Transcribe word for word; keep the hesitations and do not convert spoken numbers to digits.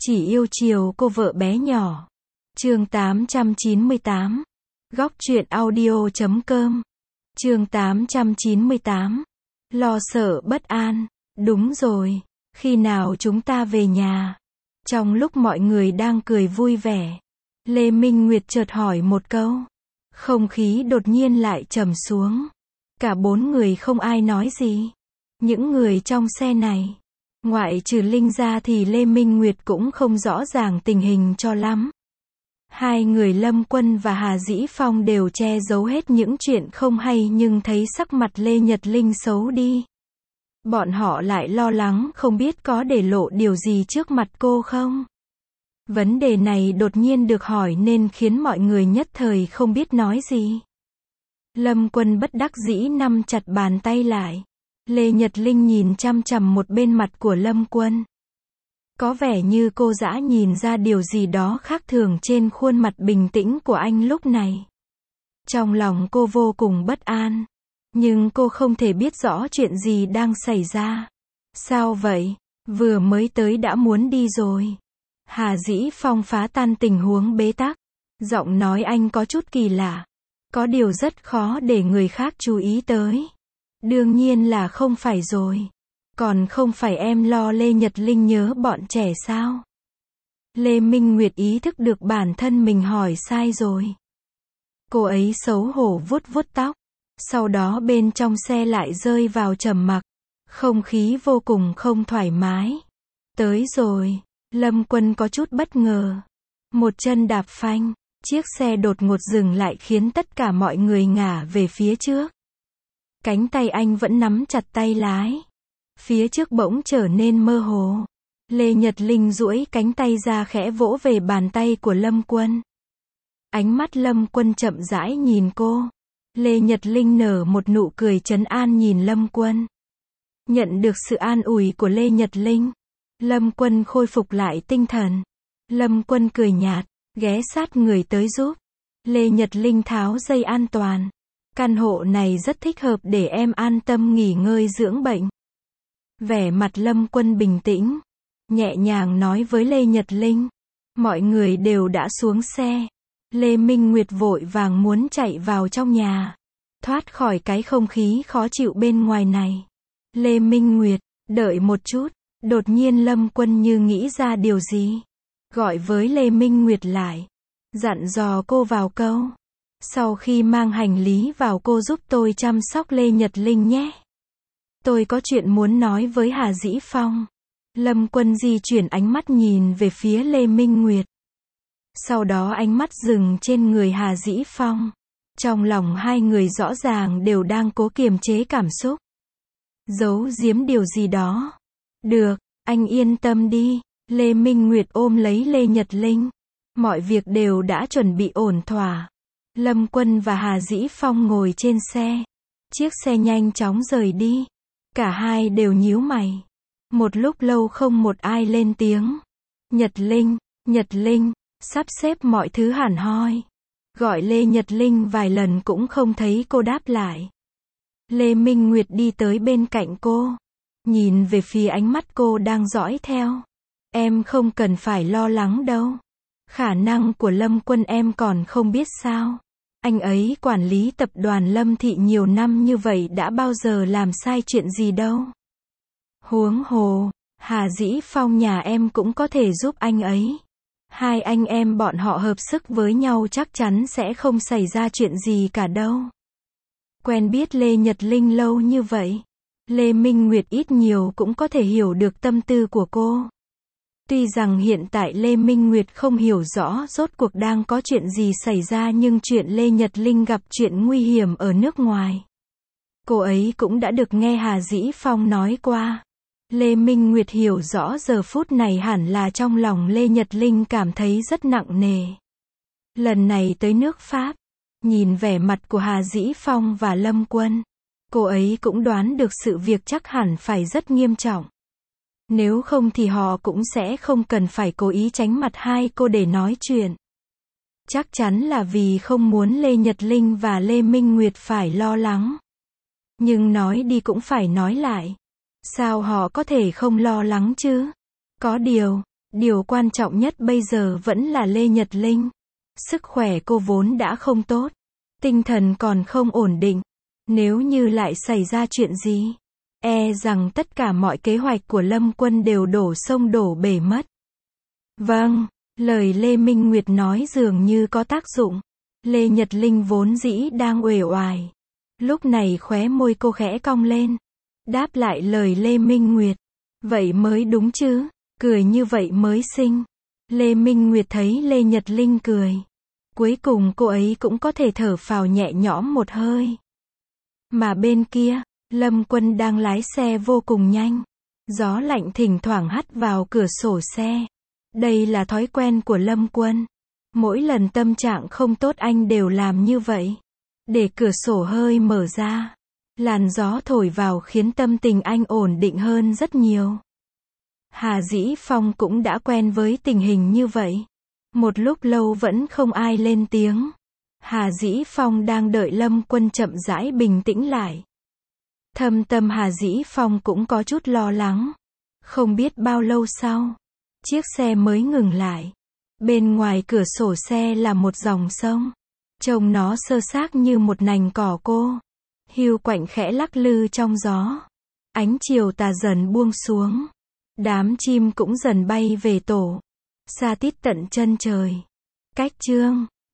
Chỉ yêu chiều cô vợ bé nhỏ. Chương tám trăm chín mươi tám. Góc truyện audio chấm com. Chương tám trăm chín mươi tám. Lo sợ bất an. Đúng rồi, khi nào chúng ta về nhà? Trong lúc mọi người đang cười vui vẻ, Lê Minh Nguyệt chợt hỏi một câu. Không khí đột nhiên lại trầm xuống. Cả bốn người không ai nói gì. Những người trong xe này, ngoại trừ Linh ra thì Lê Minh Nguyệt cũng không rõ ràng tình hình cho lắm. Hai người Lâm Quân và Hà Dĩ Phong đều che giấu hết những chuyện không hay, nhưng thấy sắc mặt Lê Nhật Linh xấu đi, bọn họ lại lo lắng không biết có để lộ điều gì trước mặt cô không. Vấn đề này đột nhiên được hỏi nên khiến mọi người nhất thời không biết nói gì. Lâm Quân bất đắc dĩ nắm chặt bàn tay lại. Lê Nhật Linh nhìn chằm chằm một bên mặt của Lâm Quân. Có vẻ như cô dã nhìn ra điều gì đó khác thường trên khuôn mặt bình tĩnh của anh lúc này. Trong lòng cô vô cùng bất an, nhưng cô không thể biết rõ chuyện gì đang xảy ra. Sao vậy? Vừa mới tới đã muốn đi rồi. Hà Dĩ Phong phá tan tình huống bế tắc. Giọng nói anh có chút kỳ lạ. Có điều rất khó để người khác chú ý tới. Đương nhiên là không phải rồi. Còn không phải em lo Lê Nhật Linh nhớ bọn trẻ sao? Lê Minh Nguyệt ý thức được bản thân mình hỏi sai rồi. Cô ấy xấu hổ vuốt vuốt tóc. Sau đó bên trong xe lại rơi vào trầm mặc. Không khí vô cùng không thoải mái. Tới rồi. Lâm Quân có chút bất ngờ. Một chân đạp phanh. Chiếc xe đột ngột dừng lại khiến tất cả mọi người ngả về phía trước. Cánh tay anh vẫn nắm chặt tay lái. Phía trước bỗng trở nên mơ hồ. Lê Nhật Linh duỗi cánh tay ra khẽ vỗ về bàn tay của Lâm Quân. Ánh mắt Lâm Quân chậm rãi nhìn cô. Lê Nhật Linh nở một nụ cười trấn an nhìn Lâm Quân. Nhận được sự an ủi của Lê Nhật Linh, Lâm Quân khôi phục lại tinh thần. Lâm Quân cười nhạt, ghé sát người tới giúp Lê Nhật Linh tháo dây an toàn. Căn hộ này rất thích hợp để em an tâm nghỉ ngơi dưỡng bệnh. Vẻ mặt Lâm Quân bình tĩnh, nhẹ nhàng nói với Lê Nhật Linh. Mọi người đều đã xuống xe. Lê Minh Nguyệt vội vàng muốn chạy vào trong nhà, thoát khỏi cái không khí khó chịu bên ngoài này. Lê Minh Nguyệt, đợi một chút. Đột nhiên Lâm Quân như nghĩ ra điều gì, gọi với Lê Minh Nguyệt lại, dặn dò cô vào câu. Sau khi mang hành lý vào cô giúp tôi chăm sóc Lê Nhật Linh nhé. Tôi có chuyện muốn nói với Hà Dĩ Phong. Lâm Quân di chuyển ánh mắt nhìn về phía Lê Minh Nguyệt. Sau đó ánh mắt dừng trên người Hà Dĩ Phong. Trong lòng hai người rõ ràng đều đang cố kiềm chế cảm xúc, giấu giếm điều gì đó. Được, anh yên tâm đi. Lê Minh Nguyệt ôm lấy Lê Nhật Linh. Mọi việc đều đã chuẩn bị ổn thỏa. Lâm Quân và Hà Dĩ Phong ngồi trên xe. Chiếc xe nhanh chóng rời đi. Cả hai đều nhíu mày. Một lúc lâu không một ai lên tiếng. Nhật Linh, Nhật Linh, sắp xếp mọi thứ hẳn hoi. Gọi Lê Nhật Linh vài lần cũng không thấy cô đáp lại. Lê Minh Nguyệt đi tới bên cạnh cô, nhìn về phía ánh mắt cô đang dõi theo. Em không cần phải lo lắng đâu. Khả năng của Lâm Quân em còn không biết sao. Anh ấy quản lý tập đoàn Lâm Thị nhiều năm như vậy đã bao giờ làm sai chuyện gì đâu. Huống hồ, Hà Dĩ Phong nhà em cũng có thể giúp anh ấy. Hai anh em bọn họ hợp sức với nhau chắc chắn sẽ không xảy ra chuyện gì cả đâu. Quen biết Lê Nhật Linh lâu như vậy, Lê Minh Nguyệt ít nhiều cũng có thể hiểu được tâm tư của cô. Tuy rằng hiện tại Lê Minh Nguyệt không hiểu rõ rốt cuộc đang có chuyện gì xảy ra, nhưng chuyện Lê Nhật Linh gặp chuyện nguy hiểm ở nước ngoài, cô ấy cũng đã được nghe Hà Dĩ Phong nói qua. Lê Minh Nguyệt hiểu rõ giờ phút này hẳn là trong lòng Lê Nhật Linh cảm thấy rất nặng nề. Lần này tới nước Pháp, nhìn vẻ mặt của Hà Dĩ Phong và Lâm Quân, cô ấy cũng đoán được sự việc chắc hẳn phải rất nghiêm trọng. Nếu không thì họ cũng sẽ không cần phải cố ý tránh mặt hai cô để nói chuyện. Chắc chắn là vì không muốn Lê Nhật Linh và Lê Minh Nguyệt phải lo lắng. Nhưng nói đi cũng phải nói lại. Sao họ có thể không lo lắng chứ? Có điều, Điều quan trọng nhất bây giờ vẫn là Lê Nhật Linh. Sức khỏe cô vốn đã không tốt, tinh thần còn không ổn định. Nếu như lại xảy ra chuyện gì, e rằng tất cả mọi kế hoạch của Lâm Quân đều đổ sông đổ bể mất. Vâng, lời Lê Minh Nguyệt nói dường như có tác dụng. Lê Nhật Linh vốn dĩ đang uể oải. Lúc này khóe môi cô khẽ cong lên. Đáp lại lời Lê Minh Nguyệt. Vậy mới đúng chứ, cười như vậy mới xinh. Lê Minh Nguyệt thấy Lê Nhật Linh cười. Cuối cùng cô ấy cũng có thể thở phào nhẹ nhõm một hơi. Mà bên kia, Lâm Quân đang lái xe vô cùng nhanh. Gió lạnh thỉnh thoảng hắt vào cửa sổ xe. Đây là thói quen của Lâm Quân. Mỗi lần tâm trạng không tốt anh đều làm như vậy. Để cửa sổ hơi mở ra. Làn gió thổi vào khiến tâm tình anh ổn định hơn rất nhiều. Hà Dĩ Phong cũng đã quen với tình hình như vậy. Một lúc lâu vẫn không ai lên tiếng. Hà Dĩ Phong đang đợi Lâm Quân chậm rãi bình tĩnh lại. Thâm tâm Hà Dĩ Phong cũng có chút lo lắng. Không biết bao lâu sau, chiếc xe mới ngừng lại. Bên ngoài cửa sổ xe là một dòng sông. Trông nó sơ xác như một nành cỏ cô. Hiu quạnh khẽ lắc lư trong gió. Ánh chiều tà dần buông xuống. Đám chim cũng dần bay về tổ. Xa tít tận chân trời. Cách chương